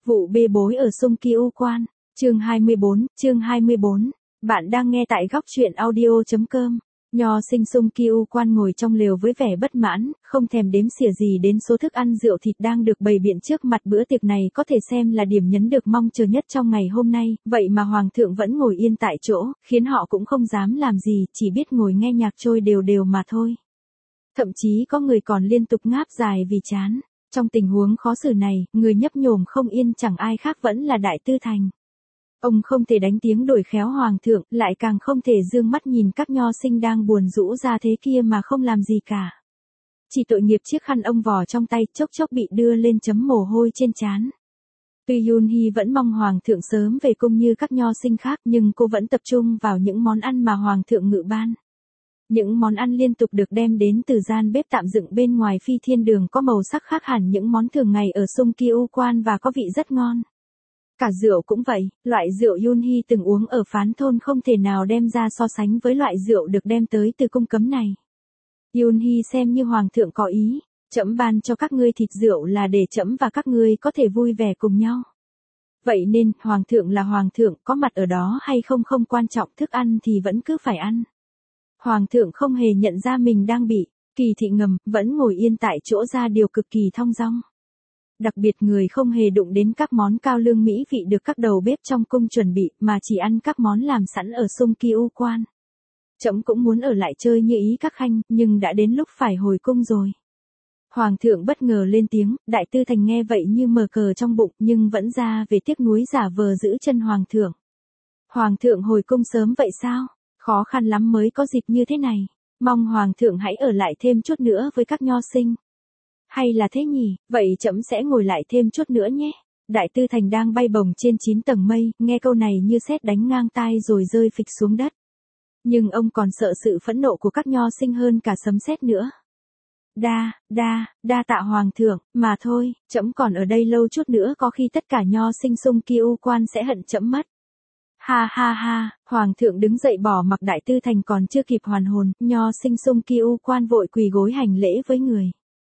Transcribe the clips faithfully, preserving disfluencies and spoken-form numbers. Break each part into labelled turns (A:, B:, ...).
A: Vụ bê bối ở Sung Kiu Quan, chương hai mươi bốn, chương hai mươi bốn. Bạn đang nghe tại góc truyện audio chấm com. Nho sinh Sung Kiu Quan ngồi trong lều với vẻ bất mãn, không thèm đếm xỉa gì đến số thức ăn rượu thịt đang được bày biện trước mặt. Bữa tiệc này có thể xem là điểm nhấn được mong chờ nhất trong ngày hôm nay, vậy mà hoàng thượng vẫn ngồi yên tại chỗ, khiến họ cũng không dám làm gì, chỉ biết ngồi nghe nhạc trôi đều đều mà thôi. Thậm chí có người còn liên tục ngáp dài vì chán. Trong tình huống khó xử này, người nhấp nhổm không yên chẳng ai khác vẫn là Đại Tư Thành. Ông không thể đánh tiếng đổi khéo hoàng thượng, lại càng không thể dương mắt nhìn các nho sinh đang buồn rũ ra thế kia mà không làm gì cả. Chỉ tội nghiệp chiếc khăn ông vò trong tay chốc chốc bị đưa lên chấm mồ hôi trên trán. Tuy Yoon Hee vẫn mong hoàng thượng sớm về cung như các nho sinh khác, nhưng cô vẫn tập trung vào những món ăn mà hoàng thượng ngự ban. Những món ăn liên tục được đem đến từ gian bếp tạm dựng bên ngoài Phi Thiên Đường, có màu sắc khác hẳn những món thường ngày ở Sung Kiu Quan và có vị rất ngon. Cả rượu cũng vậy, loại rượu Yoon Hee từng uống ở Phán Thôn không thể nào đem ra so sánh với loại rượu được đem tới từ cung cấm này. Yoon Hee xem như hoàng thượng có ý, trẫm ban cho các ngươi thịt rượu là để trẫm và các ngươi có thể vui vẻ cùng nhau. Vậy nên, hoàng thượng là hoàng thượng, có mặt ở đó hay không không quan trọng, thức ăn thì vẫn cứ phải ăn. Hoàng thượng không hề nhận ra mình đang bị kỳ thị ngầm, vẫn ngồi yên tại chỗ ra điều cực kỳ thong dong. Đặc biệt người không hề đụng đến các món cao lương mỹ vị được các đầu bếp trong cung chuẩn bị, mà chỉ ăn các món làm sẵn ở Sung Kiu Quan. Trẫm cũng muốn ở lại chơi như ý các khanh, nhưng đã đến lúc phải hồi cung rồi. Hoàng thượng bất ngờ lên tiếng, Đại Tư Thành nghe vậy như mờ cờ trong bụng, nhưng vẫn ra về tiếc nuối giả vờ giữ chân hoàng thượng. Hoàng thượng hồi cung sớm vậy sao? Khó khăn lắm mới có dịp như thế này, mong hoàng thượng hãy ở lại thêm chút nữa với các nho sinh. Hay là thế nhỉ, vậy trẫm sẽ ngồi lại thêm chút nữa nhé. Đại Tư Thành đang bay bổng trên chín tầng mây, nghe câu này như sét đánh ngang tai rồi rơi phịch xuống đất. Nhưng ông còn sợ sự phẫn nộ của các nho sinh hơn cả sấm sét nữa. Đa, đa, đa tạ hoàng thượng, mà thôi, trẫm còn ở đây lâu chút nữa có khi tất cả nho sinh Sung Kiu Quan sẽ hận trẫm mất. Ha ha ha, hoàng thượng đứng dậy bỏ mặc Đại Tư Thành còn chưa kịp hoàn hồn, nho sinh Sung Kiu Quan vội quỳ gối hành lễ với người.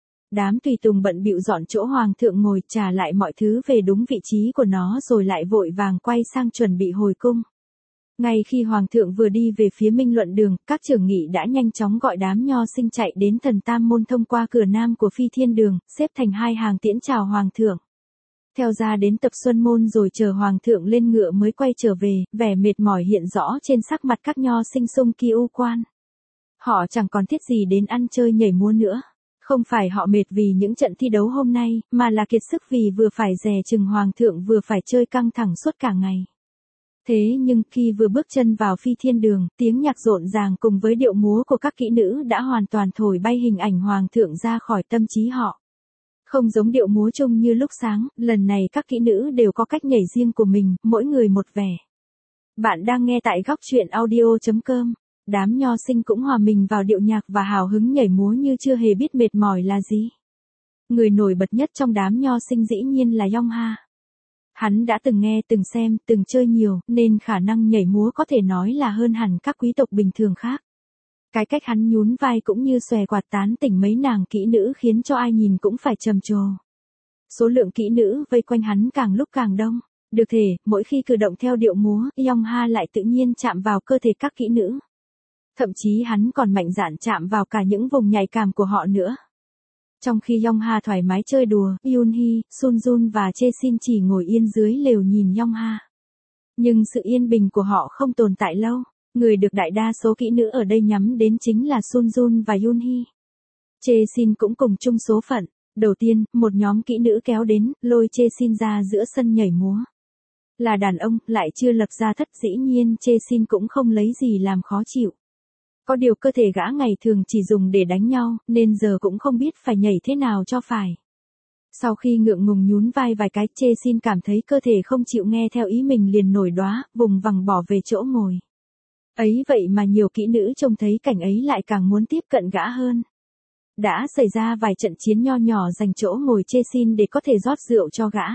A: Đám tùy tùng bận bịu dọn chỗ hoàng thượng ngồi, trả lại mọi thứ về đúng vị trí của nó rồi lại vội vàng quay sang chuẩn bị hồi cung. Ngay khi hoàng thượng vừa đi về phía Minh Luận Đường, các trưởng nghị đã nhanh chóng gọi đám nho sinh chạy đến Thần Tam Môn thông qua cửa nam của Phi Thiên Đường, xếp thành hai hàng tiễn chào hoàng thượng. Theo ra đến Tập Xuân Môn rồi chờ hoàng thượng lên ngựa mới quay trở về, vẻ mệt mỏi hiện rõ trên sắc mặt các nho sinh Sung Kiu Quan. Họ chẳng còn thiết gì đến ăn chơi nhảy múa nữa. Không phải họ mệt vì những trận thi đấu hôm nay, mà là kiệt sức vì vừa phải dè chừng hoàng thượng vừa phải chơi căng thẳng suốt cả ngày. Thế nhưng khi vừa bước chân vào Phi Thiên Đường, tiếng nhạc rộn ràng cùng với điệu múa của các kỹ nữ đã hoàn toàn thổi bay hình ảnh hoàng thượng ra khỏi tâm trí họ. Không giống điệu múa chung như lúc sáng, lần này các kỹ nữ đều có cách nhảy riêng của mình, mỗi người một vẻ. Bạn đang nghe tại góc truyện audio chấm com. Đám nho sinh cũng hòa mình vào điệu nhạc và hào hứng nhảy múa như chưa hề biết mệt mỏi là gì. Người nổi bật nhất trong đám nho sinh dĩ nhiên là Yong Ha. Hắn đã từng nghe, từng xem, từng chơi nhiều, nên khả năng nhảy múa có thể nói là hơn hẳn các quý tộc bình thường khác. Cái cách hắn nhún vai cũng như xòe quạt tán tỉnh mấy nàng kỹ nữ khiến cho ai nhìn cũng phải trầm trồ. Số lượng kỹ nữ vây quanh hắn càng lúc càng đông. Được thể, mỗi khi cử động theo điệu múa, Yong Ha lại tự nhiên chạm vào cơ thể các kỹ nữ. Thậm chí hắn còn mạnh dạn chạm vào cả những vùng nhạy cảm của họ nữa. Trong khi Yong Ha thoải mái chơi đùa, Yoon Hee, Sun Jun và Chae Sin chỉ ngồi yên dưới lều nhìn Yong Ha. Nhưng sự yên bình của họ không tồn tại lâu. Người được đại đa số kỹ nữ ở đây nhắm đến chính là Sun Jun và Yoon Hee. Chae Sin cũng cùng chung số phận. Đầu tiên, một nhóm kỹ nữ kéo đến, lôi Chae Sin ra giữa sân nhảy múa. Là đàn ông, lại chưa lập gia thất, dĩ nhiên Chae Sin cũng không lấy gì làm khó chịu. Có điều cơ thể gã ngày thường chỉ dùng để đánh nhau, nên giờ cũng không biết phải nhảy thế nào cho phải. Sau khi ngượng ngùng nhún vai vài cái, Chae Sin cảm thấy cơ thể không chịu nghe theo ý mình liền nổi đoá, vùng vằng bỏ về chỗ ngồi. Ấy vậy mà nhiều kỹ nữ trông thấy cảnh ấy lại càng muốn tiếp cận gã hơn. Đã xảy ra vài trận chiến nho nhỏ giành chỗ ngồi Chae Sin để có thể rót rượu cho gã.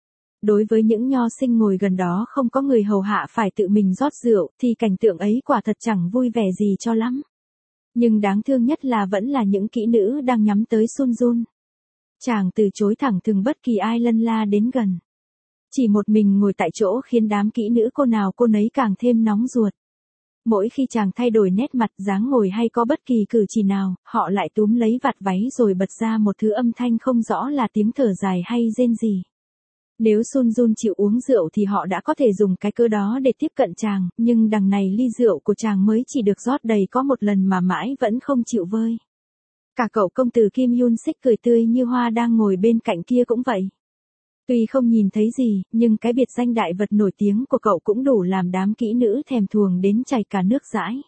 A: Đối với những nho sinh ngồi gần đó không có người hầu hạ phải tự mình rót rượu, thì cảnh tượng ấy quả thật chẳng vui vẻ gì cho lắm. Nhưng đáng thương nhất là vẫn là những kỹ nữ đang nhắm tới Sun Jun. Chàng từ chối thẳng thừng bất kỳ ai lân la đến gần. Chỉ một mình ngồi tại chỗ khiến đám kỹ nữ cô nào cô nấy càng thêm nóng ruột. Mỗi khi chàng thay đổi nét mặt, dáng ngồi hay có bất kỳ cử chỉ nào, họ lại túm lấy vạt váy rồi bật ra một thứ âm thanh không rõ là tiếng thở dài hay rên rỉ. Nếu Sun Jun chịu uống rượu thì họ đã có thể dùng cái cớ đó để tiếp cận chàng, nhưng đằng này ly rượu của chàng mới chỉ được rót đầy có một lần mà mãi vẫn không chịu vơi. Cả cậu công tử Kim Yun Sik cười tươi như hoa đang ngồi bên cạnh kia cũng vậy. Tuy không nhìn thấy gì, nhưng cái biệt danh đại vật nổi tiếng của cậu cũng đủ làm đám kỹ nữ thèm thuồng đến chảy cả nước dãi.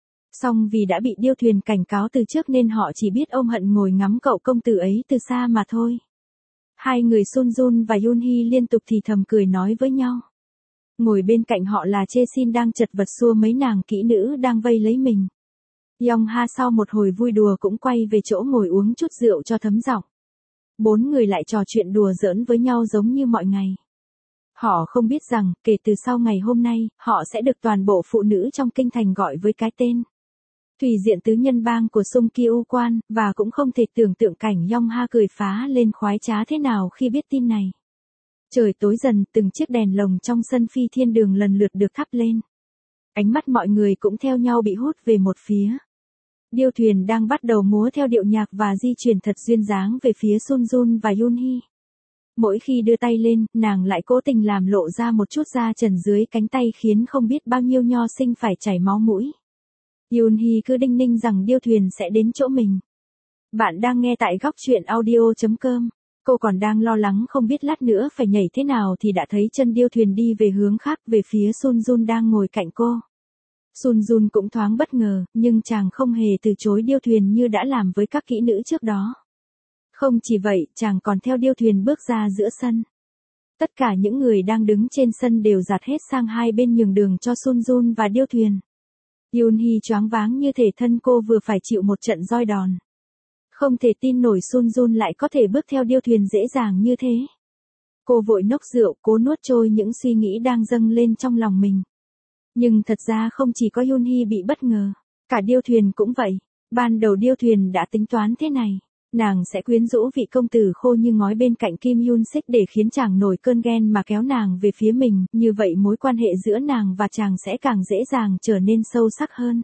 A: Song vì đã bị Điêu Thuyền cảnh cáo từ trước nên họ chỉ biết ôm hận ngồi ngắm cậu công tử ấy từ xa mà thôi. Hai người Sun Jun và Yoon Hee liên tục thì thầm cười nói với nhau. Ngồi bên cạnh họ là Chê Sin đang chật vật xua mấy nàng kỹ nữ đang vây lấy mình. Yong Ha sau một hồi vui đùa cũng quay về chỗ ngồi uống chút rượu cho thấm giọng. Bốn người lại trò chuyện đùa giỡn với nhau giống như mọi ngày. Họ không biết rằng, kể từ sau ngày hôm nay, họ sẽ được toàn bộ phụ nữ trong kinh thành gọi với cái tên Thủy Diện tứ nhân bang của Sung Kyu Quan, và cũng không thể tưởng tượng cảnh Yong Ha cười phá lên khoái trá thế nào khi biết tin này. Trời tối dần, từng chiếc đèn lồng trong sân Phi Thiên Đường lần lượt được thắp lên. Ánh mắt mọi người cũng theo nhau bị hút về một phía. Điêu Thuyền đang bắt đầu múa theo điệu nhạc và di chuyển thật duyên dáng về phía Sun Jun và Yoon Hee. Mỗi khi đưa tay lên, nàng lại cố tình làm lộ ra một chút da trần dưới cánh tay khiến không biết bao nhiêu nho sinh phải chảy máu mũi. Yoon Hee cứ đinh ninh rằng Điêu Thuyền sẽ đến chỗ mình. Bạn đang nghe tại góc truyện audio chấm com. Cô còn đang lo lắng không biết lát nữa phải nhảy thế nào thì đã thấy chân Điêu Thuyền đi về hướng khác về phía Sun Jun đang ngồi cạnh cô. Sun Jun cũng thoáng bất ngờ, nhưng chàng không hề từ chối Điêu Thuyền như đã làm với các kỹ nữ trước đó. Không chỉ vậy, chàng còn theo Điêu Thuyền bước ra giữa sân. Tất cả những người đang đứng trên sân đều dạt hết sang hai bên nhường đường cho Sun Jun và Điêu Thuyền. Yoon Hee choáng váng như thể thân cô vừa phải chịu một trận roi đòn. Không thể tin nổi Sun Jun lại có thể bước theo Điêu Thuyền dễ dàng như thế. Cô vội nốc rượu cố nuốt trôi những suy nghĩ đang dâng lên trong lòng mình. Nhưng thật ra không chỉ có Yoon Hee bị bất ngờ, cả Điêu Thuyền cũng vậy. Ban đầu Điêu Thuyền đã tính toán thế này, nàng sẽ quyến rũ vị công tử khô như ngói bên cạnh Kim Yun Sik để khiến chàng nổi cơn ghen mà kéo nàng về phía mình, như vậy mối quan hệ giữa nàng và chàng sẽ càng dễ dàng trở nên sâu sắc hơn.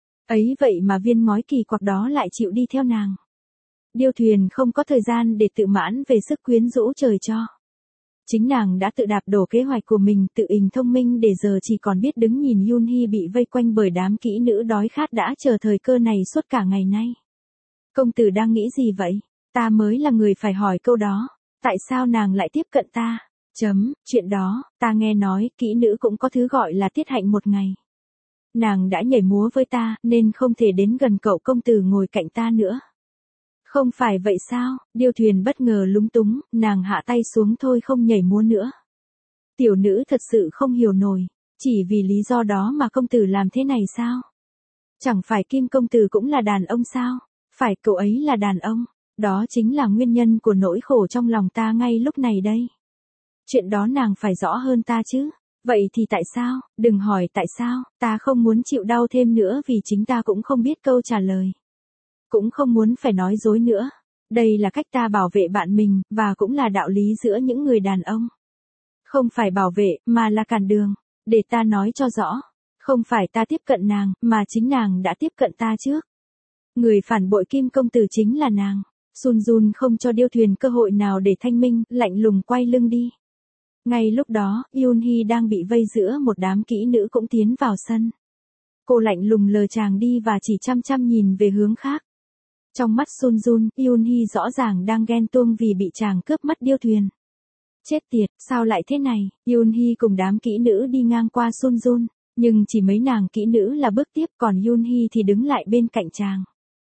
A: Ấy vậy mà viên ngói kỳ quặc đó lại chịu đi theo nàng. Điêu Thuyền không có thời gian để tự mãn về sức quyến rũ trời cho. Chính nàng đã tự đạp đổ kế hoạch của mình, tự ình thông minh để giờ chỉ còn biết đứng nhìn Yoon Hee bị vây quanh bởi đám kỹ nữ đói khát đã chờ thời cơ này suốt cả ngày nay. Công tử đang nghĩ gì vậy? Ta mới là người phải hỏi câu đó. Tại sao nàng lại tiếp cận ta? Chấm, chuyện đó, ta nghe nói, kỹ nữ cũng có thứ gọi là tiết hạnh một ngày. Nàng đã nhảy múa với ta, nên không thể đến gần cậu công tử ngồi cạnh ta nữa. Không phải vậy sao? Điêu Thuyền bất ngờ lúng túng, nàng hạ tay xuống thôi không nhảy múa nữa. Tiểu nữ thật sự không hiểu nổi, chỉ vì lý do đó mà công tử làm thế này sao? Chẳng phải Kim công tử cũng là đàn ông sao? Phải, cậu ấy là đàn ông, đó chính là nguyên nhân của nỗi khổ trong lòng ta ngay lúc này đây. Chuyện đó nàng phải rõ hơn ta chứ. Vậy thì tại sao? Đừng hỏi tại sao, ta không muốn chịu đau thêm nữa vì chính ta cũng không biết câu trả lời. Cũng không muốn phải nói dối nữa. Đây là cách ta bảo vệ bạn mình, và cũng là đạo lý giữa những người đàn ông. Không phải bảo vệ, mà là cản đường. Để ta nói cho rõ. Không phải ta tiếp cận nàng, mà chính nàng đã tiếp cận ta trước. Người phản bội Kim công tử chính là nàng. Sun Jun không cho Điêu Thuyền cơ hội nào để thanh minh, lạnh lùng quay lưng đi. Ngay lúc đó, Yoon Hee đang bị vây giữa một đám kỹ nữ cũng tiến vào sân. Cô lạnh lùng lờ chàng đi và chỉ chăm chăm nhìn về hướng khác. Trong mắt Sun Jun, Yoon Hee rõ ràng đang ghen tuông vì bị chàng cướp mất Điêu Thuyền. Chết tiệt, sao lại thế này? Yoon Hee cùng đám kỹ nữ đi ngang qua Sun Jun, nhưng chỉ mấy nàng kỹ nữ là bước tiếp, còn Yoon Hee thì đứng lại bên cạnh chàng.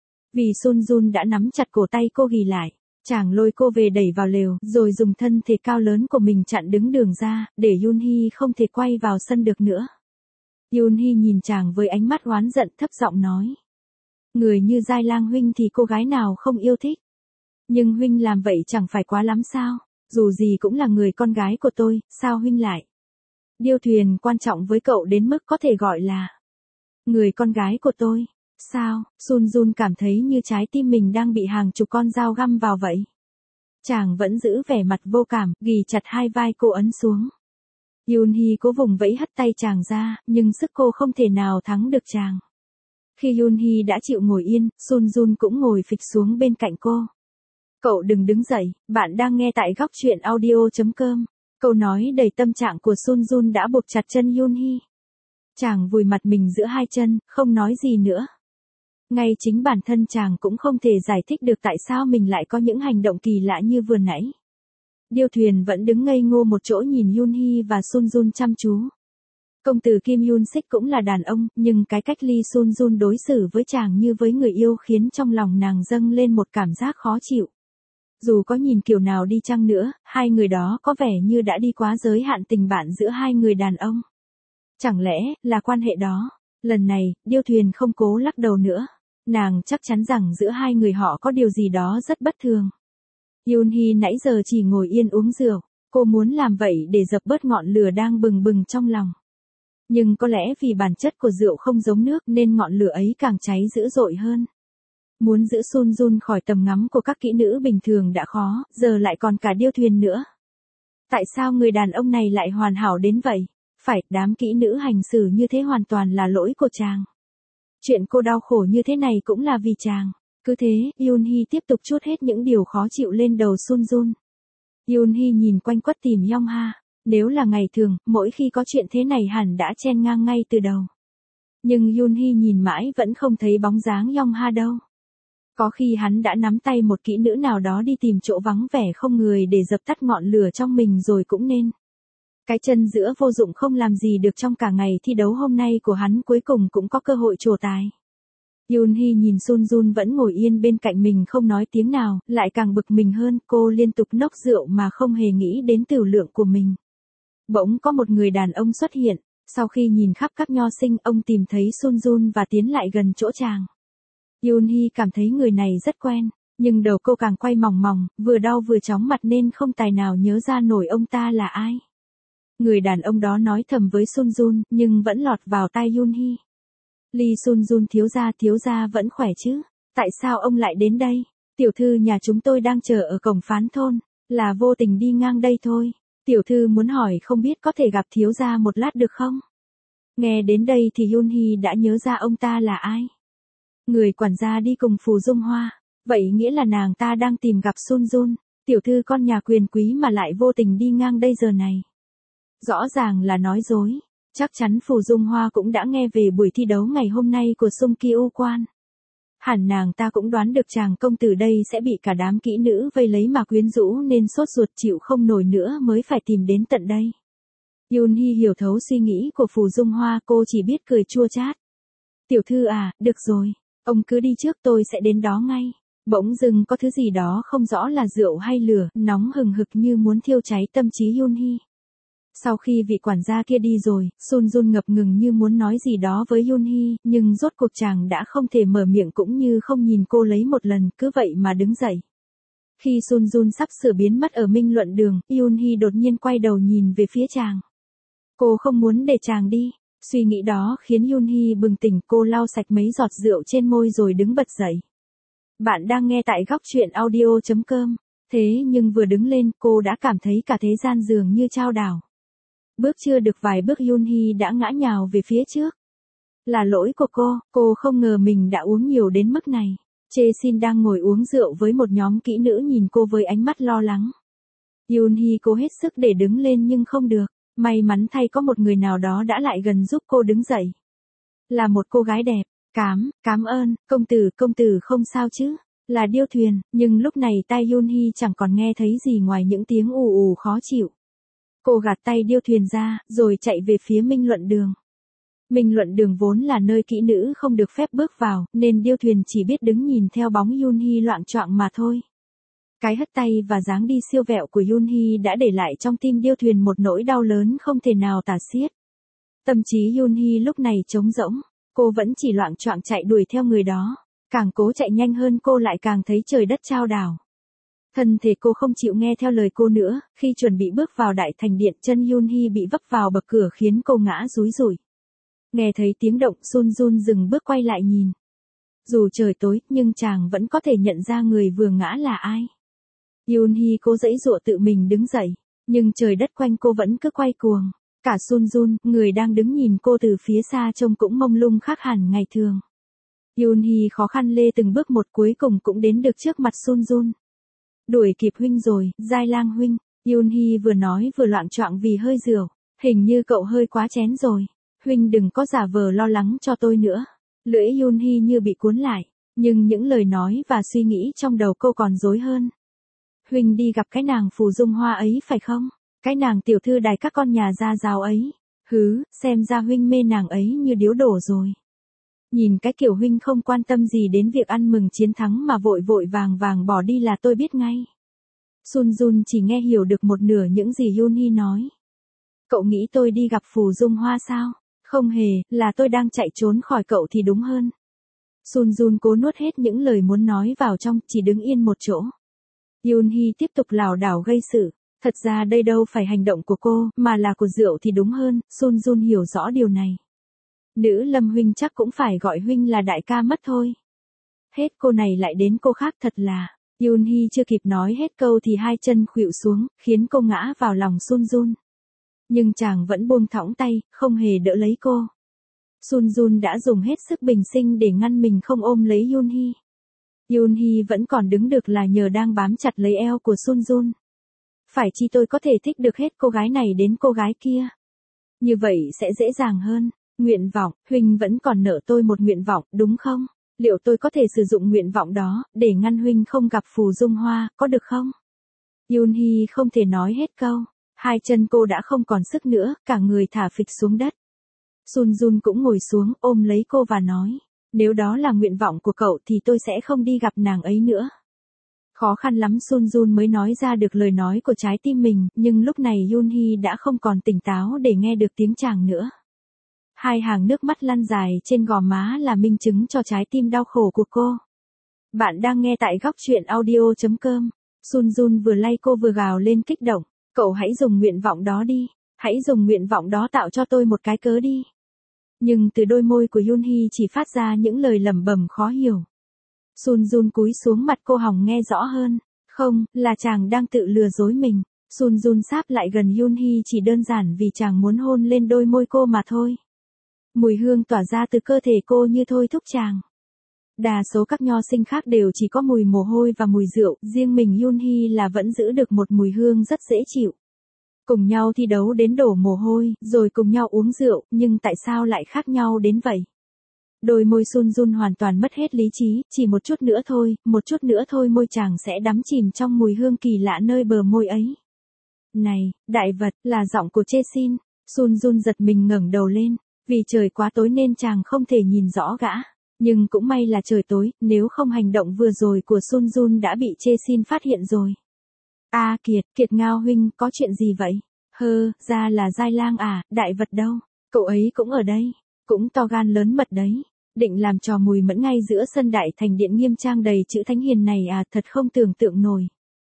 A: Vì Sun Jun đã nắm chặt cổ tay cô ghì lại, chàng lôi cô về đẩy vào lều, rồi dùng thân thể cao lớn của mình chặn đứng đường ra, để Yoon Hee không thể quay vào sân được nữa. Yoon Hee nhìn chàng với ánh mắt oán giận, thấp giọng nói. Người như Giai Lang huynh thì cô gái nào không yêu thích. Nhưng huynh làm vậy chẳng phải quá lắm sao? Dù gì cũng là người con gái của tôi, sao huynh lại? Điêu Thuyền quan trọng với cậu đến mức có thể gọi là người con gái của tôi. Sao? Sun Jun cảm thấy như trái tim mình đang bị hàng chục con dao găm vào vậy. Chàng vẫn giữ vẻ mặt vô cảm, ghì chặt hai vai cô ấn xuống. Yoon Hee cố vùng vẫy hất tay chàng ra, nhưng sức cô không thể nào thắng được chàng. Khi Yoon Hee đã chịu ngồi yên, Sun Jun cũng ngồi phịch xuống bên cạnh cô. Cậu đừng đứng dậy, bạn đang nghe tại góc truyện audio chấm com. Câu nói đầy tâm trạng của Sun Jun đã buộc chặt chân Yoon Hee. Chàng vùi mặt mình giữa hai chân, không nói gì nữa. Ngay chính bản thân chàng cũng không thể giải thích được tại sao mình lại có những hành động kỳ lạ như vừa nãy. Điêu thuyền vẫn đứng ngây ngô một chỗ nhìn Yoon Hee và Sun Jun chăm chú. Công tử Kim Yoon Sik cũng là đàn ông, nhưng cái cách Lee Sun Jun đối xử với chàng như với người yêu khiến trong lòng nàng dâng lên một cảm giác khó chịu. Dù có nhìn kiểu nào đi chăng nữa, hai người đó có vẻ như đã đi quá giới hạn tình bạn giữa hai người đàn ông. Chẳng lẽ là quan hệ đó? Lần này, điêu thuyền không cố lắc đầu nữa. Nàng chắc chắn rằng giữa hai người họ có điều gì đó rất bất thường. Yoon Hee nãy giờ chỉ ngồi yên uống rượu, cô muốn làm vậy để dập bớt ngọn lửa đang bừng bừng trong lòng. Nhưng có lẽ vì bản chất của rượu không giống nước nên ngọn lửa ấy càng cháy dữ dội hơn. Muốn giữ Sun Jun khỏi tầm ngắm của các kỹ nữ bình thường đã khó, giờ lại còn cả điêu thuyền nữa. Tại sao người đàn ông này lại hoàn hảo đến vậy? Phải, đám kỹ nữ hành xử như thế hoàn toàn là lỗi của chàng. Chuyện cô đau khổ như thế này cũng là vì chàng. Cứ thế, Yoon Hee tiếp tục trút hết những điều khó chịu lên đầu Sun Jun. Yoon Hee nhìn quanh quất tìm Yong Ha. Nếu là ngày thường, mỗi khi có chuyện thế này hẳn đã chen ngang ngay từ đầu. Nhưng Yoon Hee nhìn mãi vẫn không thấy bóng dáng Yong Ha đâu. Có khi hắn đã nắm tay một kỹ nữ nào đó đi tìm chỗ vắng vẻ không người để dập tắt ngọn lửa trong mình rồi cũng nên. Cái chân giữa vô dụng không làm gì được trong cả ngày thi đấu hôm nay của hắn cuối cùng cũng có cơ hội trổ tài. Yoon Hee nhìn Sun Jun vẫn ngồi yên bên cạnh mình không nói tiếng nào, lại càng bực mình hơn, cô liên tục nốc rượu mà không hề nghĩ đến tửu lượng của mình. Bỗng có một người đàn ông xuất hiện, sau khi nhìn khắp các nho sinh ông tìm thấy Sun Jun và tiến lại gần chỗ chàng. Yoon Hee cảm thấy người này rất quen, nhưng đầu cô càng quay mòng mòng, vừa đau vừa chóng mặt nên không tài nào nhớ ra nổi ông ta là ai. Người đàn ông đó nói thầm với Sun Jun, nhưng vẫn lọt vào tai Yoon Hee. Lee Sun Jun thiếu gia thiếu gia vẫn khỏe chứ? Tại sao ông lại đến đây? Tiểu thư nhà chúng tôi đang chờ ở cổng phán thôn, là vô tình đi ngang đây thôi. Tiểu thư muốn hỏi không biết có thể gặp thiếu gia một lát được không? Nghe đến đây thì Yoon Hee đã nhớ ra ông ta là ai. Người quản gia đi cùng Phù Dung Hoa. Vậy nghĩa là nàng ta đang tìm gặp Sun Jun, tiểu thư con nhà quyền quý mà lại vô tình đi ngang đây giờ này. Rõ ràng là nói dối. Chắc chắn Phù Dung Hoa cũng đã nghe về buổi thi đấu ngày hôm nay của Sung Kyu Kwan. Hẳn nàng ta cũng đoán được chàng công tử đây sẽ bị cả đám kỹ nữ vây lấy mà quyến rũ nên sốt ruột chịu không nổi nữa mới phải tìm đến tận đây. Yoon Hee hiểu thấu suy nghĩ của Phù Dung Hoa, cô chỉ biết cười chua chát. Tiểu thư à, được rồi, ông cứ đi trước tôi sẽ đến đó ngay. Bỗng dưng có thứ gì đó không rõ là rượu hay lửa, nóng hừng hực như muốn thiêu cháy tâm trí Yoon Hee. Sau khi vị quản gia kia đi rồi, Sun Jun ngập ngừng như muốn nói gì đó với Yoon Hee, nhưng rốt cuộc chàng đã không thể mở miệng cũng như không nhìn cô lấy một lần, cứ vậy mà đứng dậy. Khi Sun Jun sắp sửa biến mất ở minh luận đường, Yoon Hee đột nhiên quay đầu nhìn về phía chàng. Cô không muốn để chàng đi. Suy nghĩ đó khiến Yoon Hee bừng tỉnh, cô lau sạch mấy giọt rượu trên môi rồi đứng bật dậy. Bạn đang nghe tại góc truyện audio chấm com. Thế nhưng vừa đứng lên, cô đã cảm thấy cả thế gian dường như chao đảo. Bước chưa được vài bước Yoon Hee đã ngã nhào về phía trước. Là lỗi của cô, cô không ngờ mình đã uống nhiều đến mức này. Chae Sin đang ngồi uống rượu với một nhóm kỹ nữ nhìn cô với ánh mắt lo lắng. Yoon Hee cố hết sức để đứng lên nhưng không được. May mắn thay có một người nào đó đã lại gần giúp cô đứng dậy. Là một cô gái đẹp. Cám, cám ơn, công tử, công tử không sao chứ? Là điêu thuyền, nhưng lúc này tai Yoon Hee chẳng còn nghe thấy gì ngoài những tiếng ù ù khó chịu. Cô gạt tay điêu thuyền ra, rồi chạy về phía minh luận đường. Minh luận đường vốn là nơi kỹ nữ không được phép bước vào, nên điêu thuyền chỉ biết đứng nhìn theo bóng Yoon Hee loạng choạng mà thôi. Cái hất tay và dáng đi siêu vẹo của Yoon Hee đã để lại trong tim điêu thuyền một nỗi đau lớn không thể nào tả xiết. Tâm trí Yoon Hee lúc này trống rỗng, cô vẫn chỉ loạng choạng chạy đuổi theo người đó. Càng cố chạy nhanh hơn cô lại càng thấy trời đất chao đảo. Thân thể cô không chịu nghe theo lời cô nữa, khi chuẩn bị bước vào đại thành điện chân Yoon Hee bị vấp vào bậc cửa khiến cô ngã rúi rủi. Nghe thấy tiếng động Sun Jun dừng bước quay lại nhìn. Dù trời tối nhưng chàng vẫn có thể nhận ra người vừa ngã là ai. Yoon Hee cố giãy giụa tự mình đứng dậy, nhưng trời đất quanh cô vẫn cứ quay cuồng. Cả Sun Jun, người đang đứng nhìn cô từ phía xa trông cũng mông lung khác hẳn ngày thường. Yoon Hee khó khăn lê từng bước một cuối cùng cũng đến được trước mặt Sun Jun. Đuổi kịp huynh rồi, Giai Lang huynh. Yoon Hee vừa nói vừa loạng choạng vì hơi rượu. Hình như cậu hơi quá chén rồi. Huynh đừng có giả vờ lo lắng cho tôi nữa. Lưỡi Yoon Hee như bị cuốn lại, nhưng những lời nói và suy nghĩ trong đầu cô còn rối hơn. Huynh đi gặp cái nàng Phù Dung Hoa ấy phải không? Cái nàng tiểu thư đài các con nhà gia giáo ấy. Hứ, xem ra huynh mê nàng ấy như điếu đổ rồi. Nhìn cái kiểu huynh không quan tâm gì đến việc ăn mừng chiến thắng mà vội vội vàng vàng bỏ đi là tôi biết ngay. Sun Jun chỉ nghe hiểu được một nửa những gì Yoon Hee nói. Cậu nghĩ tôi đi gặp Phù Dung Hoa sao? Không hề, là tôi đang chạy trốn khỏi cậu thì đúng hơn. Sun Jun cố nuốt hết những lời muốn nói vào trong, chỉ đứng yên một chỗ. Yoon Hee tiếp tục lảo đảo gây sự. Thật ra đây đâu phải hành động của cô, mà là của rượu thì đúng hơn, Sun Jun hiểu rõ điều này. Nữ Lâm huynh chắc cũng phải gọi huynh là đại ca mất thôi. Hết cô này lại đến cô khác thật là. Yoon Hee chưa kịp nói hết câu thì hai chân khuỵu xuống, khiến cô ngã vào lòng Sun Jun. Nhưng chàng vẫn buông thõng tay, không hề đỡ lấy cô. Sun Jun đã dùng hết sức bình sinh để ngăn mình không ôm lấy Yoon Hee. Yoon Hee vẫn còn đứng được là nhờ đang bám chặt lấy eo của Sun Jun. Phải chi tôi có thể thích được hết cô gái này đến cô gái kia. Như vậy sẽ dễ dàng hơn. Nguyện vọng, huynh vẫn còn nợ tôi một nguyện vọng, đúng không? Liệu tôi có thể sử dụng nguyện vọng đó, để ngăn huynh không gặp Phù Dung Hoa, có được không? Yoon Hee không thể nói hết câu. Hai chân cô đã không còn sức nữa, cả người thả phịch xuống đất. Sun Jun cũng ngồi xuống, ôm lấy cô và nói. Nếu đó là nguyện vọng của cậu thì tôi sẽ không đi gặp nàng ấy nữa. Khó khăn lắm Sun Jun mới nói ra được lời nói của trái tim mình, nhưng lúc này Yoon Hee đã không còn tỉnh táo để nghe được tiếng chàng nữa. Hai hàng nước mắt lăn dài trên gò má là minh chứng cho trái tim đau khổ của cô. Bạn đang nghe tại góc truyện audio chấm com. Sun Jun vừa lay cô vừa gào lên kích động. Cậu hãy dùng nguyện vọng đó đi. Hãy dùng nguyện vọng đó tạo cho tôi một cái cớ đi. Nhưng từ đôi môi của Yoon Hee chỉ phát ra những lời lẩm bẩm khó hiểu. Sun Jun cúi xuống mặt cô hòng nghe rõ hơn. Không, là chàng đang tự lừa dối mình. Sun Jun sáp lại gần Yoon Hee chỉ đơn giản vì chàng muốn hôn lên đôi môi cô mà thôi. Mùi hương tỏa ra từ cơ thể cô như thôi thúc chàng. Đa số các nho sinh khác đều chỉ có mùi mồ hôi và mùi rượu, riêng mình Yoon Hee là vẫn giữ được một mùi hương rất dễ chịu. Cùng nhau thi đấu đến đổ mồ hôi, rồi cùng nhau uống rượu, nhưng tại sao lại khác nhau đến vậy? Đôi môi Sun Jun hoàn toàn mất hết lý trí, chỉ một chút nữa thôi, một chút nữa thôi môi chàng sẽ đắm chìm trong mùi hương kỳ lạ nơi bờ môi ấy. Này, đại vật, là giọng của Chae-sin. Sun Jun giật mình ngẩng đầu lên, vì trời quá tối nên chàng không thể nhìn rõ gã. Nhưng cũng may là trời tối, nếu không hành động vừa rồi của Sun Jun đã bị Chae-sin phát hiện rồi. A à, Kiệt, Kiệt Ngao huynh, có chuyện gì vậy? Hơ, ra là Giai Lang à, đại vật đâu? Cậu ấy cũng ở đây, cũng to gan lớn mật đấy. Định làm trò mùi mẫn ngay giữa sân đại thành điện nghiêm trang đầy chữ thánh hiền này à, thật không tưởng tượng nổi.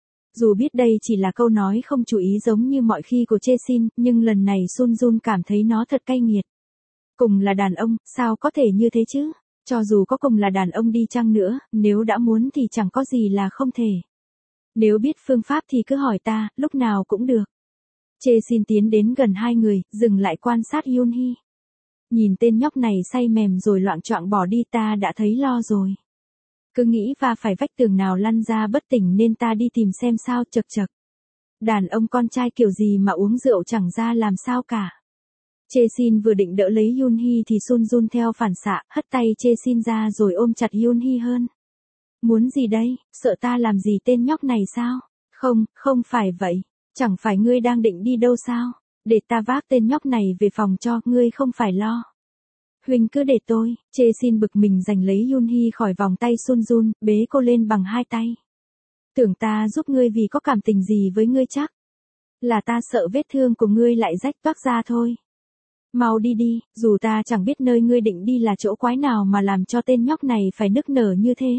A: Dù biết đây chỉ là câu nói không chú ý giống như mọi khi của Chae-sin, nhưng lần này Sun Jun cảm thấy nó thật cay nghiệt. Cùng là đàn ông, sao có thể như thế chứ? Cho dù có cùng là đàn ông đi chăng nữa, nếu đã muốn thì chẳng có gì là không thể. Nếu biết phương pháp thì cứ hỏi ta, lúc nào cũng được. Chae-sin tiến đến gần hai người, dừng lại quan sát Yoon Hee. Nhìn tên nhóc này say mềm rồi loạng choạng bỏ đi ta đã thấy lo rồi. Cứ nghĩ va phải vách tường nào lăn ra bất tỉnh nên ta đi tìm xem sao chật chật. Đàn ông con trai kiểu gì mà uống rượu chẳng ra làm sao cả. Chae-sin vừa định đỡ lấy Yoon Hee thì Sun Jun theo phản xạ, hất tay Chae-sin ra rồi ôm chặt Yoon Hee hơn. Muốn gì đây, sợ ta làm gì tên nhóc này sao? Không, không phải vậy. Chẳng phải ngươi đang định đi đâu sao? Để ta vác tên nhóc này về phòng cho, ngươi không phải lo. Huynh cứ để tôi, Chae-sin bực mình giành lấy Yoon Hee khỏi vòng tay Sun Jun, bế cô lên bằng hai tay. Tưởng ta giúp ngươi vì có cảm tình gì với ngươi chắc. Là ta sợ vết thương của ngươi lại rách toác ra thôi. Mau đi đi, dù ta chẳng biết nơi ngươi định đi là chỗ quái nào mà làm cho tên nhóc này phải nức nở như thế.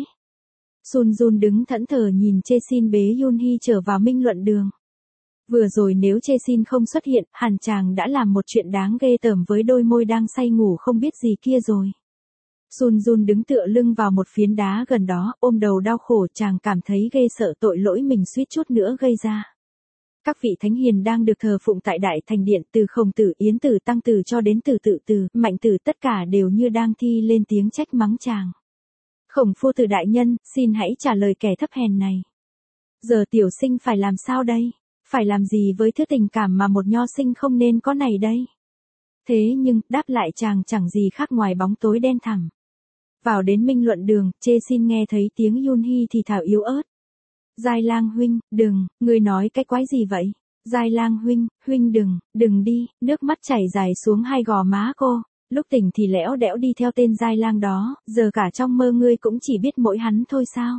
A: Sun Jun đứng thẫn thờ nhìn Chae-sin bế Yoon Hee trở vào minh luận đường. Vừa rồi nếu Chae-sin không xuất hiện, hẳn chàng đã làm một chuyện đáng ghê tởm với đôi môi đang say ngủ không biết gì kia rồi. Run run đứng tựa lưng vào một phiến đá gần đó, ôm đầu đau khổ, chàng cảm thấy ghê sợ tội lỗi mình suýt chút nữa gây ra. Các vị thánh hiền đang được thờ phụng tại Đại Thành Điện, từ Khổng Tử, Yến Tử, Tăng Tử cho đến Tử Tự Tử, Mạnh Tử, tất cả đều như đang thi lên tiếng trách mắng chàng. Khổng phu tử đại nhân, xin hãy trả lời kẻ thấp hèn này. Giờ tiểu sinh phải làm sao đây? Phải làm gì với thứ tình cảm mà một nho sinh không nên có này đây? Thế nhưng, đáp lại chàng chẳng gì khác ngoài bóng tối đen thẳm. Vào đến Minh Luận Đường, Chê Xin nghe thấy tiếng Yun Hy thì thào yếu ớt. Giai Lang huynh, đừng, ngươi nói cái quái gì vậy? Giai Lang huynh, huynh đừng, đừng đi, nước mắt chảy dài xuống hai gò má cô. Lúc tỉnh thì lẽo đẽo đi theo tên Giai Lang đó, giờ cả trong mơ ngươi cũng chỉ biết mỗi hắn thôi sao?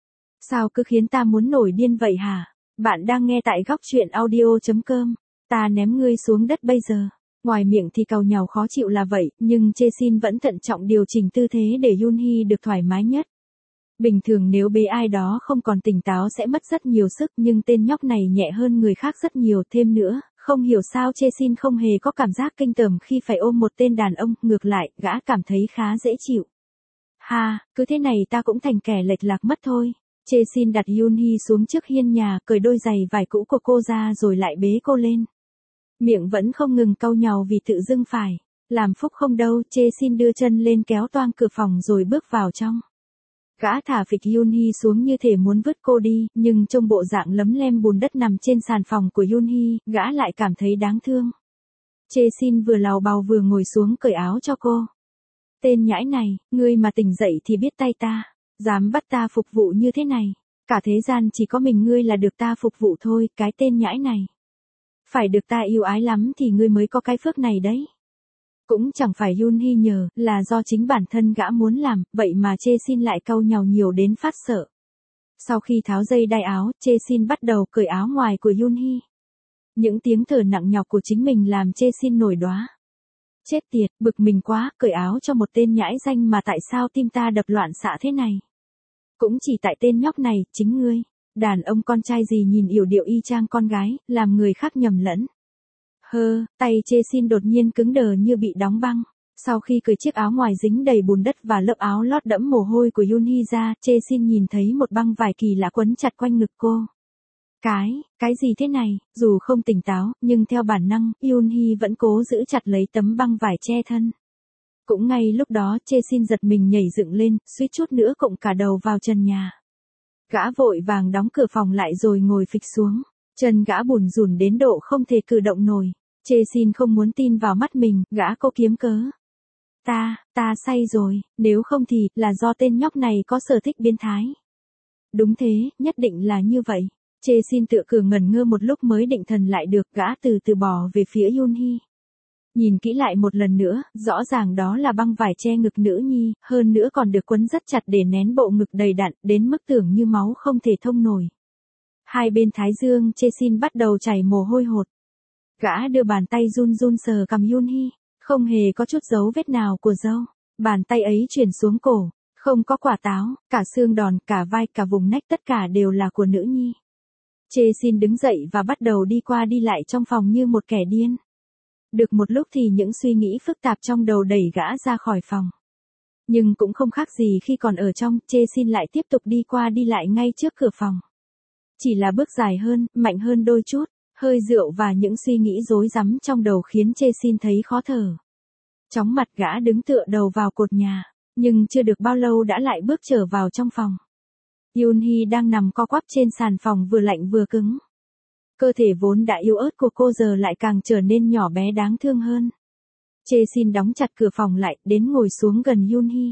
A: Sao cứ khiến ta muốn nổi điên vậy hả? Bạn đang nghe tại góc truyện audio.com. Ta ném ngươi xuống đất bây giờ. Ngoài miệng thì càu nhàu khó chịu là vậy, nhưng Chê Xin vẫn thận trọng điều chỉnh tư thế để Yun Hy được thoải mái nhất. Bình thường nếu bế ai đó không còn tỉnh táo sẽ mất rất nhiều sức, nhưng tên nhóc này nhẹ hơn người khác rất nhiều. Thêm nữa, không hiểu sao Chê Xin không hề có cảm giác kinh tởm khi phải ôm một tên đàn ông, ngược lại, gã cảm thấy khá dễ chịu. Ha, cứ thế này ta cũng thành kẻ lệch lạc mất thôi. Chê Xin đặt Yun Hy xuống trước hiên nhà, cởi đôi giày vải cũ của cô ra rồi lại bế cô lên. Miệng vẫn không ngừng cau nhàu vì tự dưng phải làm phúc không đâu. Chê Xin đưa chân lên kéo toang cửa phòng rồi bước vào trong. Gã thả phịch Yun Hy xuống như thể muốn vứt cô đi, nhưng trông bộ dạng lấm lem bùn đất nằm trên sàn phòng của Yun Hy, gã lại cảm thấy đáng thương. Chê Xin vừa lào bào vừa ngồi xuống cởi áo cho cô. Tên nhãi này, ngươi mà tỉnh dậy thì biết tay ta, dám bắt ta phục vụ như thế này. Cả thế gian chỉ có mình ngươi là được ta phục vụ thôi, cái tên nhãi này. Phải được ta yêu ái lắm thì ngươi mới có cái phước này đấy. Cũng chẳng phải Yun Hy nhờ, là do chính bản thân gã muốn làm, vậy mà Chê Xin lại cau nhàu nhiều đến phát sợ. Sau khi tháo dây đai áo, Chê Xin bắt đầu cởi áo ngoài của Yun Hy. Những tiếng thở nặng nhọc của chính mình làm Chê Xin nổi đoá. Chết tiệt, bực mình quá, cởi áo cho một tên nhãi danh mà tại sao tim ta đập loạn xạ thế này? Cũng chỉ tại tên nhóc này, chính ngươi. Đàn ông con trai gì nhìn yểu điệu y chang con gái, làm người khác nhầm lẫn. Hơ, tay Chê Xin đột nhiên cứng đờ như bị đóng băng. Sau khi cởi chiếc áo ngoài dính đầy bùn đất và lớp áo lót đẫm mồ hôi của Yun Hy ra, Chê Xin nhìn thấy một băng vải kỳ lạ quấn chặt quanh ngực cô. Cái, cái gì thế này? Dù không tỉnh táo, nhưng theo bản năng, Yun Hy vẫn cố giữ chặt lấy tấm băng vải che thân. Cũng ngay lúc đó, Chê Xin giật mình nhảy dựng lên, suýt chút nữa cụng cả đầu vào trần nhà. Gã vội vàng đóng cửa phòng lại rồi ngồi phịch xuống. Chân gã bùn rùn đến độ không thể cử động nổi. Chê Xin không muốn tin vào mắt mình, gã cố kiếm cớ. Ta, ta say rồi, nếu không thì, là do tên nhóc này có sở thích biến thái. Đúng thế, nhất định là như vậy. Chê Xin tựa cửa ngẩn ngơ một lúc mới định thần lại được, gã từ từ bò về phía Yun Hy. Nhìn kỹ lại một lần nữa, rõ ràng đó là băng vải che ngực nữ nhi, hơn nữa còn được quấn rất chặt để nén bộ ngực đầy đặn, đến mức tưởng như máu không thể thông nổi. Hai bên thái dương Chê Xin bắt đầu chảy mồ hôi hột. Gã đưa bàn tay run run sờ cằm Yun Hy, không hề có chút dấu vết nào của dâu. Bàn tay ấy chuyển xuống cổ, không có quả táo, cả xương đòn, cả vai, cả vùng nách tất cả đều là của nữ nhi. Chê Xin đứng dậy và bắt đầu đi qua đi lại trong phòng như một kẻ điên. Được một lúc thì những suy nghĩ phức tạp trong đầu đẩy gã ra khỏi phòng. Nhưng cũng không khác gì khi còn ở trong, Chê Xin lại tiếp tục đi qua đi lại ngay trước cửa phòng. Chỉ là bước dài hơn, mạnh hơn đôi chút, hơi rượu và những suy nghĩ rối rắm trong đầu khiến Chê Xin thấy khó thở. Chóng mặt gã đứng tựa đầu vào cột nhà, nhưng chưa được bao lâu đã lại bước trở vào trong phòng. Yun Hy đang nằm co quắp trên sàn phòng vừa lạnh vừa cứng. Cơ thể vốn đã yếu ớt của cô giờ lại càng trở nên nhỏ bé đáng thương hơn. Chê Xin đóng chặt cửa phòng lại, đến ngồi xuống gần Yun Hy.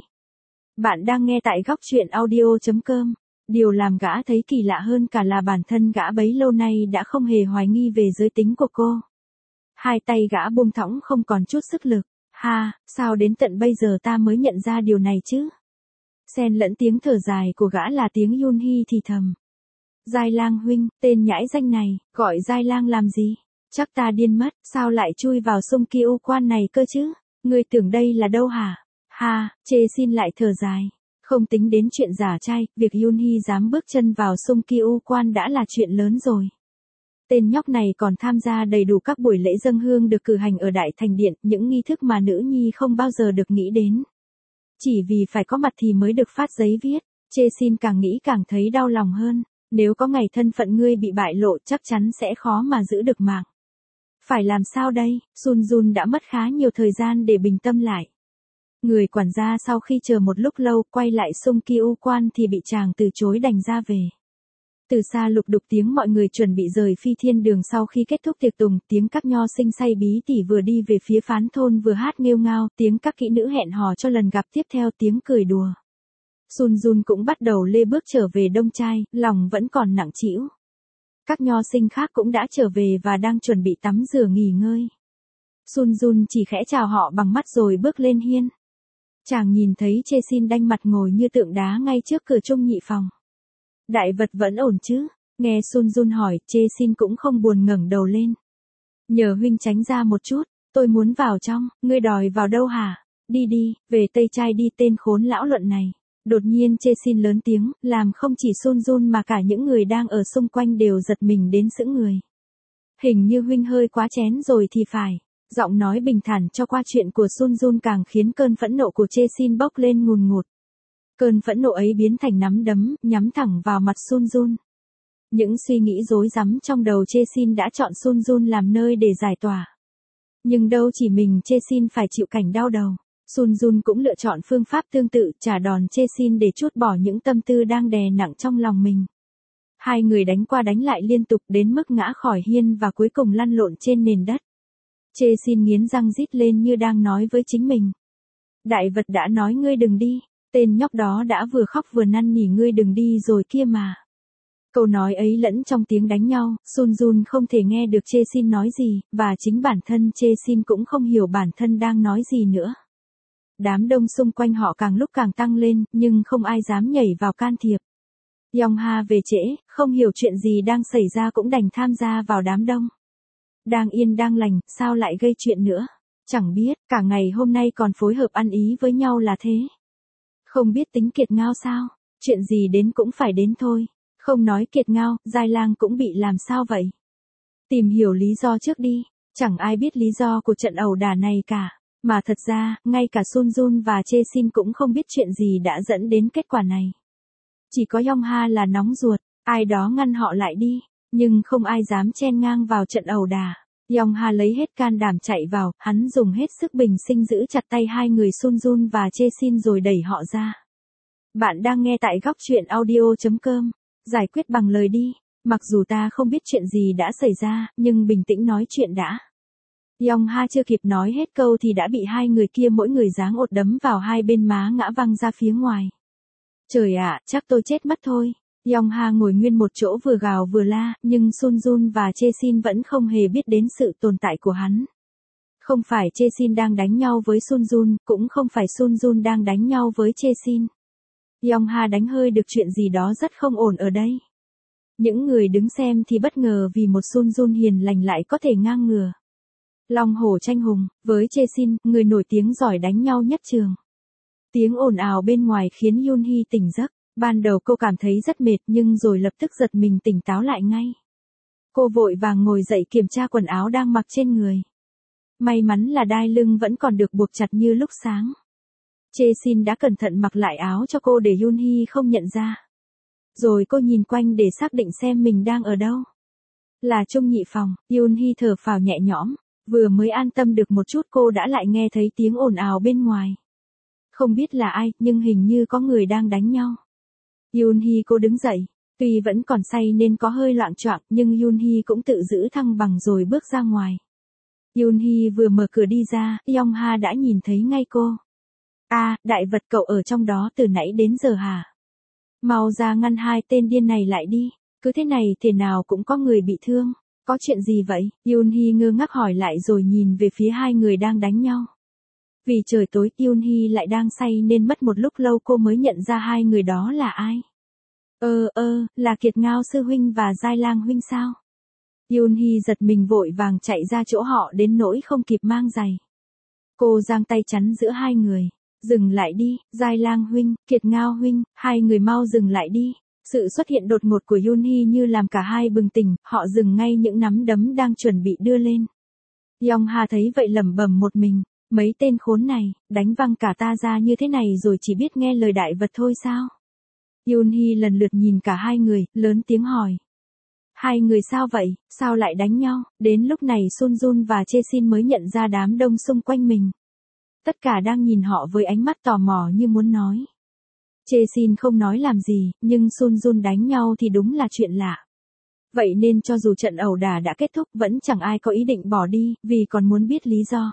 A: Bạn đang nghe tại góc truyện audio.com. Điều làm gã thấy kỳ lạ hơn cả là bản thân gã bấy lâu nay đã không hề hoài nghi về giới tính của cô. Hai tay gã buông thõng không còn chút sức lực. Ha, sao đến tận bây giờ ta mới nhận ra điều này chứ? Xen lẫn tiếng thở dài của gã là tiếng Yun Hy thì thầm. Giai Lang huynh, tên nhãi danh này, gọi Giai Lang làm gì? Chắc ta điên mất, sao lại chui vào sông Kiêu Quan này cơ chứ? Ngươi tưởng đây là đâu hả? Ha, Chê Xin lại thở dài. Không tính đến chuyện giả trai, việc Yun Hy dám bước chân vào sông Kiêu Quan đã là chuyện lớn rồi. Tên nhóc này còn tham gia đầy đủ các buổi lễ dâng hương được cử hành ở Đại Thành Điện, những nghi thức mà nữ nhi không bao giờ được nghĩ đến. Chỉ vì phải có mặt thì mới được phát giấy viết. Chê xin càng nghĩ càng thấy đau lòng hơn. Nếu có ngày thân phận ngươi bị bại lộ chắc chắn sẽ khó mà giữ được mạng. Phải làm sao đây? Sun Jun đã mất khá nhiều thời gian để bình tâm lại. Người quản gia sau khi chờ một lúc lâu quay lại Sung Kyu Quan thì bị chàng từ chối đành ra về. Từ xa lục đục tiếng mọi người chuẩn bị rời Phi Thiên Đường sau khi kết thúc tiệc tùng, tiếng các nho sinh say bí tỉ vừa đi về phía phán thôn vừa hát nghêu ngao, tiếng các kỹ nữ hẹn hò cho lần gặp tiếp theo, tiếng cười đùa. Sun Jun cũng bắt đầu lê bước trở về Đông Trai, lòng vẫn còn nặng trĩu. Các nho sinh khác cũng đã trở về và đang chuẩn bị tắm rửa nghỉ ngơi. Sun Jun chỉ khẽ chào họ bằng mắt rồi bước lên hiên. Chàng nhìn thấy Chê Xin đanh mặt ngồi như tượng đá ngay trước cửa chung nhị phòng. Đại vật vẫn ổn chứ? Nghe Sun Jun hỏi, Chê Xin cũng không buồn ngẩng đầu lên. Nhờ huynh tránh ra một chút, tôi muốn vào trong, ngươi đòi vào đâu hả? Đi đi, về Tây Trai đi, tên khốn lão luận này. Đột nhiên Chê Xin lớn tiếng, làm không chỉ Sun Jun mà cả những người đang ở xung quanh đều giật mình đến sững người. Hình như huynh hơi quá chén rồi thì phải. Giọng nói bình thản cho qua chuyện của Sun Jun càng khiến cơn phẫn nộ của Chê Xin bốc lên ngùn ngụt. Cơn phẫn nộ ấy biến thành nắm đấm, nhắm thẳng vào mặt Sun Jun. Những suy nghĩ rối rắm trong đầu Chê Xin đã chọn Sun Jun làm nơi để giải tỏa. Nhưng đâu chỉ mình Chê Xin phải chịu cảnh đau đầu. Sun Jun cũng lựa chọn phương pháp tương tự, trả đòn Chê Xin để trút bỏ những tâm tư đang đè nặng trong lòng mình. Hai người đánh qua đánh lại liên tục đến mức ngã khỏi hiên và cuối cùng lăn lộn trên nền đất. Chê Xin nghiến răng rít lên như đang nói với chính mình. Đại vật đã nói ngươi đừng đi, tên nhóc đó đã vừa khóc vừa năn nỉ ngươi đừng đi rồi kia mà. Câu nói ấy lẫn trong tiếng đánh nhau, Sun Jun không thể nghe được Chê Xin nói gì, và chính bản thân Chê Xin cũng không hiểu bản thân đang nói gì nữa. Đám đông xung quanh họ càng lúc càng tăng lên, nhưng không ai dám nhảy vào can thiệp. Yong Ha về trễ, không hiểu chuyện gì đang xảy ra cũng đành tham gia vào đám đông. Đang yên đang lành, sao lại gây chuyện nữa? Chẳng biết, cả ngày hôm nay còn phối hợp ăn ý với nhau là thế. Không biết tính kiệt ngao sao? Chuyện gì đến cũng phải đến thôi. Không nói kiệt ngao, Giai Lang cũng bị làm sao vậy? Tìm hiểu lý do trước đi. Chẳng ai biết lý do của trận ẩu đả này cả. Mà thật ra, ngay cả Sun Jun và Chê Xin cũng không biết chuyện gì đã dẫn đến kết quả này. Chỉ có Yong Ha là nóng ruột, ai đó ngăn họ lại đi, nhưng không ai dám chen ngang vào trận ẩu đả. Yong Ha lấy hết can đảm chạy vào, hắn dùng hết sức bình sinh giữ chặt tay hai người Sun Jun và Chê Xin rồi đẩy họ ra. Bạn đang nghe tại góc truyện audio chấm com, giải quyết bằng lời đi, mặc dù ta không biết chuyện gì đã xảy ra, nhưng bình tĩnh nói chuyện đã. Yong Ha chưa kịp nói hết câu thì đã bị hai người kia mỗi người giáng ột đấm vào hai bên má ngã văng ra phía ngoài. Trời ạ, chắc tôi chết mất thôi. Yong Ha ngồi nguyên một chỗ vừa gào vừa la, nhưng Sun Jun và Chê Xin vẫn không hề biết đến sự tồn tại của hắn. Không phải Chê Xin đang đánh nhau với Sun Jun, cũng không phải Sun Jun đang đánh nhau với Chê Xin. Yong Ha đánh hơi được chuyện gì đó rất không ổn ở đây. Những người đứng xem thì bất ngờ vì một Sun Jun hiền lành lại có thể ngang ngửa. Long hổ tranh hùng, với Chê Xin, người nổi tiếng giỏi đánh nhau nhất trường. Tiếng ồn ào bên ngoài khiến Yoon Hee tỉnh giấc. Ban đầu cô cảm thấy rất mệt nhưng rồi lập tức giật mình tỉnh táo lại ngay. Cô vội vàng ngồi dậy kiểm tra quần áo đang mặc trên người. May mắn là đai lưng vẫn còn được buộc chặt như lúc sáng. Chê Xin đã cẩn thận mặc lại áo cho cô để Yoon Hee không nhận ra. Rồi cô nhìn quanh để xác định xem mình đang ở đâu. Là chung nhị phòng, Yoon Hee thở phào nhẹ nhõm. Vừa mới an tâm được một chút cô đã lại nghe thấy tiếng ồn ào bên ngoài. Không biết là ai, nhưng hình như có người đang đánh nhau. Yoon Hee cô đứng dậy. Tuy vẫn còn say nên có hơi loạng choạng, nhưng Yoon Hee cũng tự giữ thăng bằng rồi bước ra ngoài. Yoon Hee vừa mở cửa đi ra, Yong Ha đã nhìn thấy ngay cô. À, đại vật cậu ở trong đó từ nãy đến giờ hả? Mau ra ngăn hai tên điên này lại đi. Cứ thế này thế nào cũng có người bị thương. Có chuyện gì vậy? Yoon Hee ngơ ngác hỏi lại rồi nhìn về phía hai người đang đánh nhau. Vì trời tối, Yoon Hee lại đang say nên mất một lúc lâu cô mới nhận ra hai người đó là ai. Ơ ơ, là Kiệt Ngao sư huynh và Giai Lang huynh sao? Yoon Hee giật mình vội vàng chạy ra chỗ họ đến nỗi không kịp mang giày. Cô giang tay chắn giữa hai người. Dừng lại đi, Giai Lang huynh, Kiệt Ngao huynh, hai người mau dừng lại đi. Sự xuất hiện đột ngột của Yoon Hee như làm cả hai bừng tỉnh, họ dừng ngay những nắm đấm đang chuẩn bị đưa lên. Yong Ha thấy vậy lẩm bẩm một mình, Mấy tên khốn này, đánh văng cả ta ra như thế này rồi chỉ biết nghe lời đại vật thôi sao? Yoon Hee lần lượt nhìn cả hai người, lớn tiếng hỏi. Hai người sao vậy, sao lại đánh nhau? Đến lúc này Sun Jun và Chae-sin mới nhận ra đám đông xung quanh mình. Tất cả đang nhìn họ với ánh mắt tò mò như muốn nói. Chae-sin không nói làm gì, nhưng Sun Jun đánh nhau thì đúng là chuyện lạ. Vậy nên cho dù trận ẩu đả đã kết thúc vẫn chẳng ai có ý định bỏ đi, vì còn muốn biết lý do.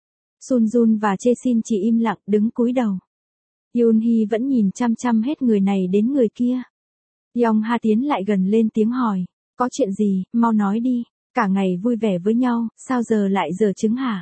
A: Sun Jun và Chae-sin chỉ im lặng đứng cúi đầu. Yoon Hee vẫn nhìn chăm chăm hết người này đến người kia. Yong Ha tiến lại gần lên tiếng hỏi. Có chuyện gì, mau nói đi, cả ngày vui vẻ với nhau, sao giờ lại giở trứng hả?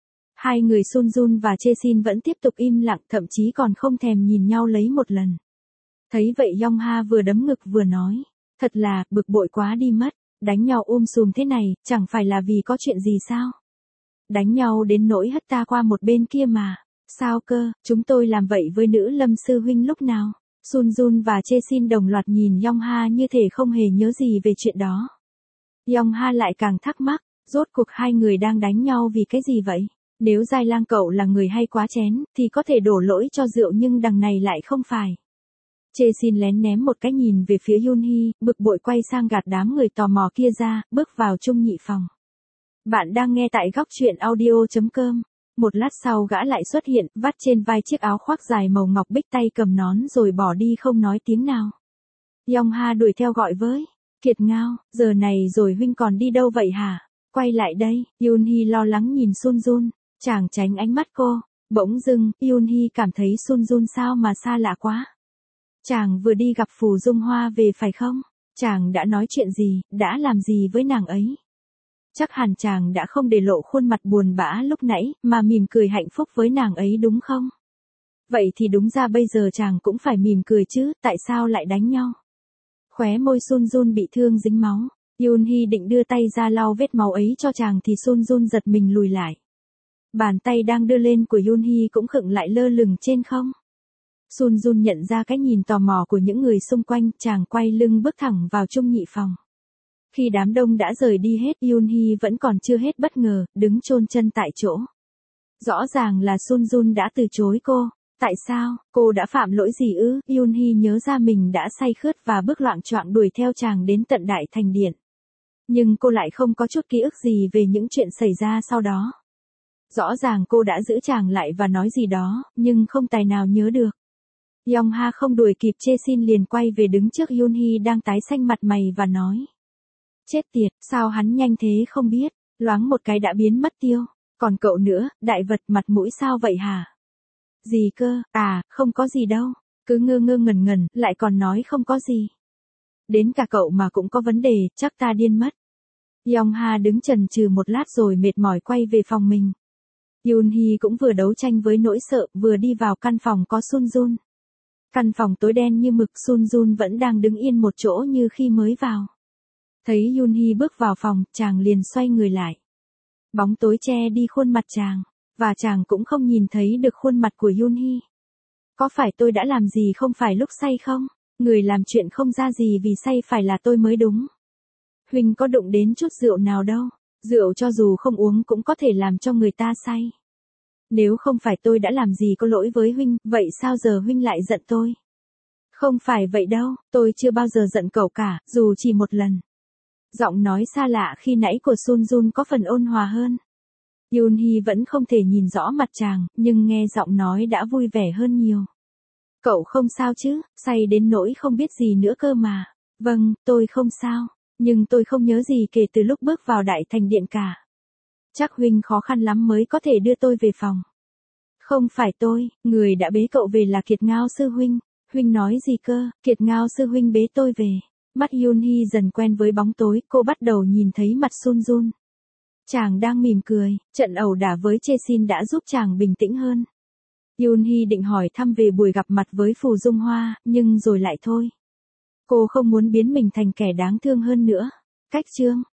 A: Hai người Sun Jun và Chae-sin vẫn tiếp tục im lặng, thậm chí còn không thèm nhìn nhau lấy một lần. Thấy vậy Yong Ha vừa đấm ngực vừa nói. Thật là, bực bội quá đi mất, đánh nhau um sùm thế này, chẳng phải là vì có chuyện gì sao? Đánh nhau đến nỗi hất ta qua một bên kia mà. Sao cơ, chúng tôi làm vậy với nữ Lâm sư huynh lúc nào? Sun Jun và Chae-sin đồng loạt nhìn Yong Ha như thể không hề nhớ gì về chuyện đó. Yong Ha lại càng thắc mắc, rốt cuộc hai người đang đánh nhau vì cái gì vậy? Nếu Giai Lang cậu là người hay quá chén, thì có thể đổ lỗi cho rượu nhưng đằng này lại không phải. Chae-sin lén ném một cái nhìn về phía Yoon Hee, bực bội quay sang gạt đám người tò mò kia ra, bước vào chung nhị phòng. Bạn đang nghe tại góc truyện audio chấm com. Một lát sau gã lại xuất hiện, vắt trên vai chiếc áo khoác dài màu ngọc bích, tay cầm nón rồi bỏ đi không nói tiếng nào. Yong Ha đuổi theo gọi với. Kiệt Ngao, giờ này rồi huynh còn đi đâu vậy hả? Quay lại đây, Yoon Hee lo lắng nhìn Sun Jun. Chàng tránh ánh mắt cô. Bỗng dưng, Yoon Hee cảm thấy Sun Jun sao mà xa lạ quá. Chàng vừa đi gặp Phù Dung Hoa về phải không? Chàng đã nói chuyện gì, đã làm gì với nàng ấy? Chắc hẳn chàng đã không để lộ khuôn mặt buồn bã lúc nãy, mà mỉm cười hạnh phúc với nàng ấy đúng không? Vậy thì đúng ra bây giờ chàng cũng phải mỉm cười chứ, tại sao lại đánh nhau? Khóe môi Sun Jun bị thương dính máu. Yoon Hee định đưa tay ra lau vết máu ấy cho chàng thì Sun Jun giật mình lùi lại. Bàn tay đang đưa lên của Yoon Hee cũng khựng lại lơ lửng trên không. Sun Jun nhận ra cái nhìn tò mò của những người xung quanh, chàng quay lưng bước thẳng vào chung nhị phòng. Khi đám đông đã rời đi hết, Yoon Hee vẫn còn chưa hết bất ngờ, đứng chôn chân tại chỗ. Rõ ràng là Sun Jun đã từ chối cô. Tại sao, cô đã phạm lỗi gì ư? Yoon Hee nhớ ra mình đã say khướt và bước loạng choạng đuổi theo chàng đến tận Đại Thành Điện. Nhưng cô lại không có chút ký ức gì về những chuyện xảy ra sau đó. Rõ ràng cô đã giữ chàng lại và nói gì đó, nhưng không tài nào nhớ được. Yong Ha không đuổi kịp Chae-sin liền quay về đứng trước Yoon Hee đang tái xanh mặt mày và nói. Chết tiệt, sao hắn nhanh thế không biết, loáng một cái đã biến mất tiêu. Còn cậu nữa, đại vật mặt mũi sao vậy hả? Gì cơ, à, không có gì đâu, cứ ngơ ngơ ngẩn ngẩn, lại còn nói không có gì. Đến cả cậu mà cũng có vấn đề, chắc ta điên mất. Yong Ha đứng chần chừ một lát rồi mệt mỏi quay về phòng mình. Yoon Hee cũng vừa đấu tranh với nỗi sợ, vừa đi vào căn phòng có Sun Jun. Căn phòng tối đen như mực, Sun Jun vẫn đang đứng yên một chỗ như khi mới vào. Thấy Yoon Hee bước vào phòng, chàng liền xoay người lại. Bóng tối che đi khuôn mặt chàng, và chàng cũng không nhìn thấy được khuôn mặt của Yoon Hee. Có phải tôi đã làm gì không phải lúc say không? Người làm chuyện không ra gì vì say phải là tôi mới đúng. Huynh có đụng đến chút rượu nào đâu, rượu cho dù không uống cũng có thể làm cho người ta say. Nếu không phải tôi đã làm gì có lỗi với huynh, vậy sao giờ huynh lại giận tôi? Không phải vậy đâu, tôi chưa bao giờ giận cậu cả, dù chỉ một lần. Giọng nói xa lạ khi nãy của Sun Jun có phần ôn hòa hơn. Yoon Hee vẫn không thể nhìn rõ mặt chàng, nhưng nghe giọng nói đã vui vẻ hơn nhiều. Cậu không sao chứ, say đến nỗi không biết gì nữa cơ mà. Vâng, tôi không sao, nhưng tôi không nhớ gì kể từ lúc bước vào Đại Thành Điện cả. Chắc huynh khó khăn lắm mới có thể đưa tôi về phòng. Không phải tôi, người đã bế cậu về là Kiệt Ngao sư huynh. Huynh nói gì cơ, Kiệt Ngao sư huynh bế tôi về. Mắt Yoon Hee dần quen với bóng tối, cô bắt đầu nhìn thấy mặt Sun Jun. Chàng đang mỉm cười, trận ẩu đả với Chae-sin đã giúp chàng bình tĩnh hơn. Yoon Hee định hỏi thăm về buổi gặp mặt với Phù Dung Hoa, nhưng rồi lại thôi. Cô không muốn biến mình thành kẻ đáng thương hơn nữa. Cách chương